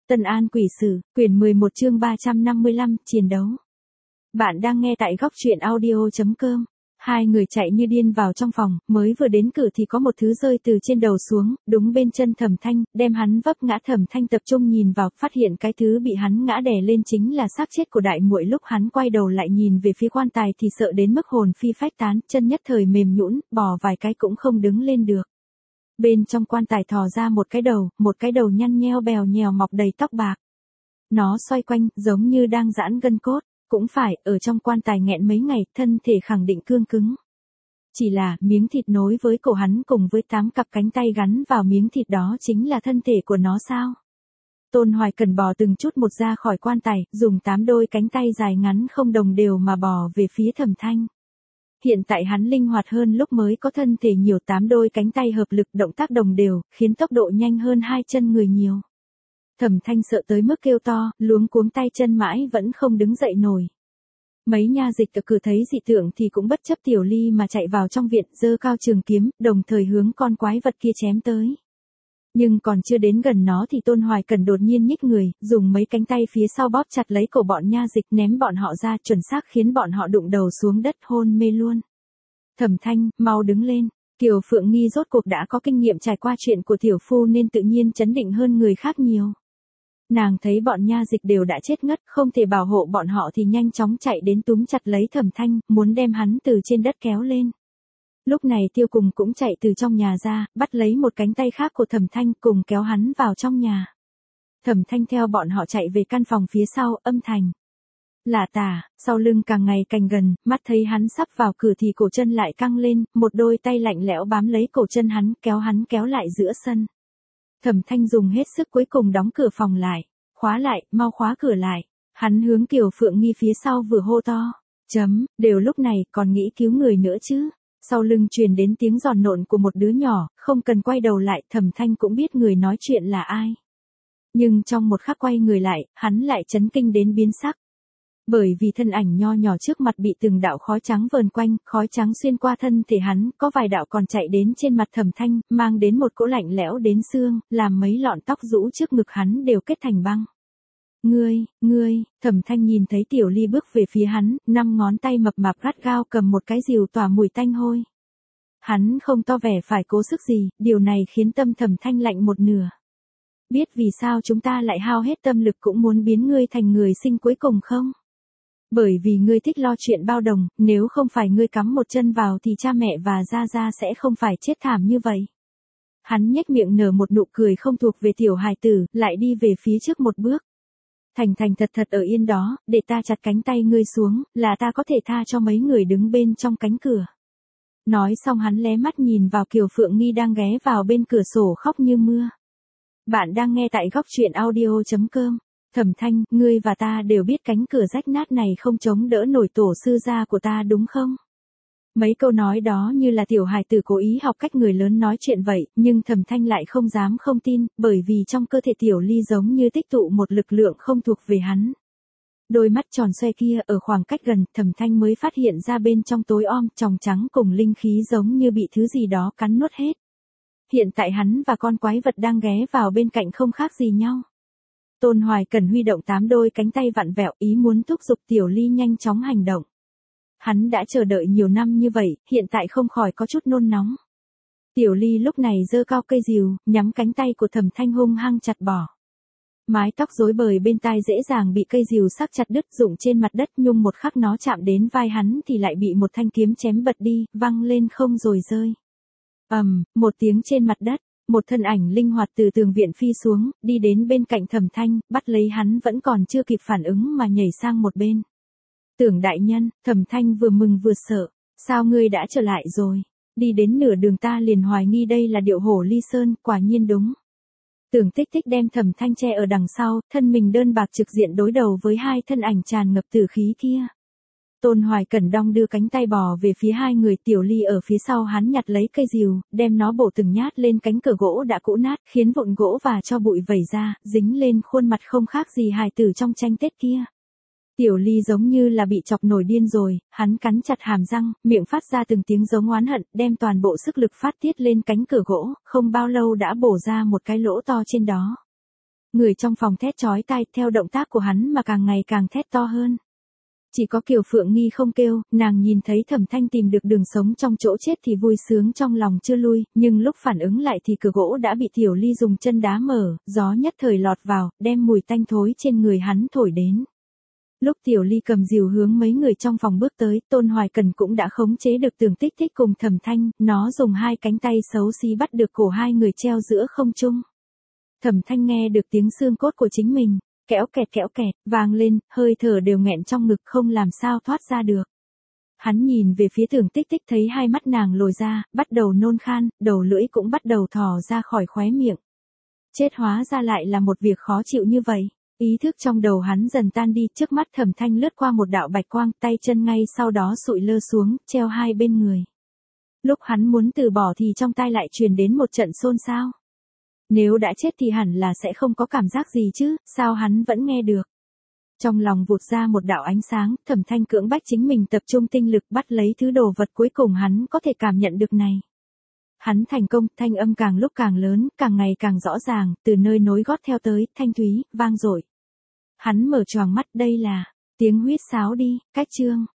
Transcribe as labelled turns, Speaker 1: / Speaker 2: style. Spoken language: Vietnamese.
Speaker 1: Tân An Quỷ Sử, quyển 11 chương 355, chiến đấu. Bạn đang nghe tại góc truyện audio.com. Hai người chạy như điên vào trong phòng, mới vừa đến cửa thì có một thứ rơi từ trên đầu xuống, đúng bên chân Thẩm Thanh, đem hắn vấp ngã. Thẩm Thanh tập trung nhìn vào, phát hiện cái thứ bị hắn ngã đè lên chính là xác chết của đại muội. Lúc hắn quay đầu lại nhìn về phía quan tài thì sợ đến mức hồn phi phách tán, chân nhất thời mềm nhũn, bò vài cái cũng không đứng lên được. Bên trong quan tài thò ra một cái đầu nhăn nheo bèo nhèo mọc đầy tóc bạc. Nó xoay quanh, giống như đang giãn gân cốt, cũng phải, ở trong quan tài nghẹn mấy ngày, thân thể khẳng định cương cứng. Chỉ là, miếng thịt nối với cổ hắn cùng với 8 cặp cánh tay gắn vào miếng thịt đó chính là thân thể của nó sao? Tôn Hoài Cẩn bò từng chút một ra khỏi quan tài, dùng 8 đôi cánh tay dài ngắn không đồng đều mà bò về phía Thẩm Thanh. Hiện tại hắn linh hoạt hơn lúc mới có thân thể nhiều, 8 đôi cánh tay hợp lực, động tác đồng đều, khiến tốc độ nhanh hơn 2 chân người nhiều. Thẩm Thanh sợ tới mức kêu to, luống cuống tay chân mãi vẫn không đứng dậy nổi. Mấy nha dịch ở cửa thấy dị tượng thì cũng bất chấp Tiểu Ly mà chạy vào trong viện, giơ cao trường kiếm, đồng thời hướng con quái vật kia chém tới. Nhưng còn chưa đến gần nó thì Tôn Hoài Cẩn đột nhiên nhích người, dùng mấy cánh tay phía sau bóp chặt lấy cổ bọn nha dịch, ném bọn họ ra, chuẩn xác khiến bọn họ đụng đầu xuống đất hôn mê luôn. Thẩm Thanh, mau đứng lên. Kiều Phượng Nghi rốt cuộc đã có kinh nghiệm trải qua chuyện của tiểu phu nên tự nhiên trấn định hơn người khác nhiều. Nàng thấy bọn nha dịch đều đã chết ngất, không thể bảo hộ bọn họ thì nhanh chóng chạy đến túm chặt lấy Thẩm Thanh, muốn đem hắn từ trên đất kéo lên. Lúc này Tiêu Cùng cũng chạy từ trong nhà ra, bắt lấy một cánh tay khác của Thẩm Thanh cùng kéo hắn vào trong nhà. Thẩm Thanh theo bọn họ chạy về căn phòng phía sau, âm thanh lả tả, sau lưng càng ngày càng gần, mắt thấy hắn sắp vào cửa thì cổ chân lại căng lên, một đôi tay lạnh lẽo bám lấy cổ chân hắn kéo lại giữa sân. Thẩm Thanh dùng hết sức cuối cùng đóng cửa phòng lại, khóa lại, mau khóa cửa lại. Hắn hướng Kiều Phượng Nghi phía sau vừa hô to, đều lúc này còn nghĩ cứu người nữa chứ. Sau lưng truyền đến tiếng giòn nộn của một đứa nhỏ, không cần quay đầu lại, Thẩm Thanh cũng biết người nói chuyện là ai. Nhưng trong một khắc quay người lại, hắn lại chấn kinh đến biến sắc. Bởi vì thân ảnh nho nhỏ trước mặt bị từng đạo khói trắng vờn quanh, khói trắng xuyên qua thân thể hắn, có vài đạo còn chạy đến trên mặt Thẩm Thanh, mang đến một cỗ lạnh lẽo đến xương, làm mấy lọn tóc rũ trước ngực hắn đều kết thành băng. Ngươi, Thẩm Thanh nhìn thấy Tiểu Ly bước về phía hắn, 5 ngón tay mập mạp gắt gao cầm một cái rìu tỏa mùi tanh hôi. Hắn không to vẻ phải cố sức gì, điều này khiến tâm Thẩm Thanh lạnh một nửa. Biết vì sao chúng ta lại hao hết tâm lực cũng muốn biến ngươi thành người sinh cuối cùng không? Bởi vì ngươi thích lo chuyện bao đồng, nếu không phải ngươi cắm một chân vào thì cha mẹ và Gia Gia sẽ không phải chết thảm như vậy. Hắn nhếch miệng nở một nụ cười không thuộc về tiểu hài tử, lại đi về phía trước một bước. Thành thật ở yên đó, để ta chặt cánh tay ngươi xuống, là ta có thể tha cho mấy người đứng bên trong cánh cửa. Nói xong hắn lé mắt nhìn vào Kiều Phượng Nghi đang ghé vào bên cửa sổ khóc như mưa. Bạn đang nghe tại góc truyện audio.com. Thẩm Thanh, ngươi và ta đều biết cánh cửa rách nát này không chống đỡ nổi tổ sư gia của ta đúng không? Mấy câu nói đó như là tiểu hài tử cố ý học cách người lớn nói chuyện vậy, nhưng Thẩm Thanh lại không dám không tin, bởi vì trong cơ thể Tiểu Ly giống như tích tụ một lực lượng không thuộc về hắn. Đôi mắt tròn xoe kia ở khoảng cách gần, Thẩm Thanh mới phát hiện ra bên trong tối om, tròng trắng cùng linh khí giống như bị thứ gì đó cắn nuốt hết. Hiện tại hắn và con quái vật đang ghé vào bên cạnh không khác gì nhau. Tôn Hoài Cẩn huy động 8 đôi cánh tay vặn vẹo, ý muốn thúc giục Tiểu Ly nhanh chóng hành động. Hắn đã chờ đợi nhiều năm như vậy, hiện tại không khỏi có chút nôn nóng. Tiểu Ly lúc này giơ cao cây rìu, nhắm cánh tay của Thẩm Thanh hung hăng chặt bỏ. Mái tóc rối bời bên tai dễ dàng bị cây rìu sắc chặt đứt rụng trên mặt đất, nhưng một khắc nó chạm đến vai hắn thì lại bị một thanh kiếm chém bật đi, văng lên không rồi rơi. Một tiếng trên mặt đất. Một thân ảnh linh hoạt từ tường viện phi xuống, đi đến bên cạnh Thẩm Thanh, bắt lấy hắn vẫn còn chưa kịp phản ứng mà nhảy sang một bên. Tưởng đại nhân, Thẩm Thanh vừa mừng vừa sợ, sao ngươi đã trở lại rồi? Đi đến nửa đường ta liền hoài nghi đây là điệu hổ ly sơn, quả nhiên đúng. Tưởng Tích Tích đem Thẩm Thanh che ở đằng sau, thân mình đơn bạc trực diện đối đầu với hai thân ảnh tràn ngập tử khí kia. Tôn Hoài Cẩn đong đưa cánh tay bò về phía hai người, Tiểu Ly ở phía sau hắn nhặt lấy cây rìu, đem nó bổ từng nhát lên cánh cửa gỗ đã cũ nát, khiến vụn gỗ và cho bụi vẩy ra, dính lên khuôn mặt không khác gì hài tử trong tranh Tết kia. Tiểu Ly giống như là bị chọc nổi điên rồi, hắn cắn chặt hàm răng, miệng phát ra từng tiếng giống oán hận, đem toàn bộ sức lực phát tiết lên cánh cửa gỗ, không bao lâu đã bổ ra một cái lỗ to trên đó. Người trong phòng thét chói tai, theo động tác của hắn mà càng ngày càng thét to hơn. Chỉ có Kiều Phượng Nghi không kêu, nàng nhìn thấy Thẩm Thanh tìm được đường sống trong chỗ chết thì vui sướng trong lòng chưa lui, nhưng lúc phản ứng lại thì cửa gỗ đã bị Tiểu Ly dùng chân đá mở, gió nhất thời lọt vào, đem mùi tanh thối trên người hắn thổi đến. Lúc Tiểu Ly cầm rìu hướng mấy người trong phòng bước tới, Tôn Hoài Cần cũng đã khống chế được Tưởng Tích Tích cùng Thẩm Thanh, nó dùng hai cánh tay xấu xí bắt được cổ hai người treo giữa không trung. Thẩm Thanh nghe được tiếng xương cốt của chính mình, kẽo kẹt, vang lên, hơi thở đều nghẹn trong ngực không làm sao thoát ra được. Hắn nhìn về phía Tưởng Tích Tích thấy hai mắt nàng lồi ra, bắt đầu nôn khan, đầu lưỡi cũng bắt đầu thò ra khỏi khóe miệng. Chết hóa ra lại là một việc khó chịu như vậy. Ý thức trong đầu hắn dần tan đi, trước mắt Thẩm Thanh lướt qua một đạo bạch quang, tay chân ngay sau đó sụi lơ xuống, treo hai bên người. Lúc hắn muốn từ bỏ thì trong tai lại truyền đến một trận xôn xao. Nếu đã chết thì hẳn là sẽ không có cảm giác gì chứ, sao hắn vẫn nghe được. Trong lòng vụt ra một đạo ánh sáng, Thẩm Thanh cưỡng bách chính mình tập trung tinh lực bắt lấy thứ đồ vật cuối cùng hắn có thể cảm nhận được này. Hắn thành công, thanh âm càng lúc càng lớn, càng ngày càng rõ ràng, từ nơi nối gót theo tới, thanh thúy, vang dội. Hắn mở choàng mắt, đây là tiếng huýt sáo đi, cách chương.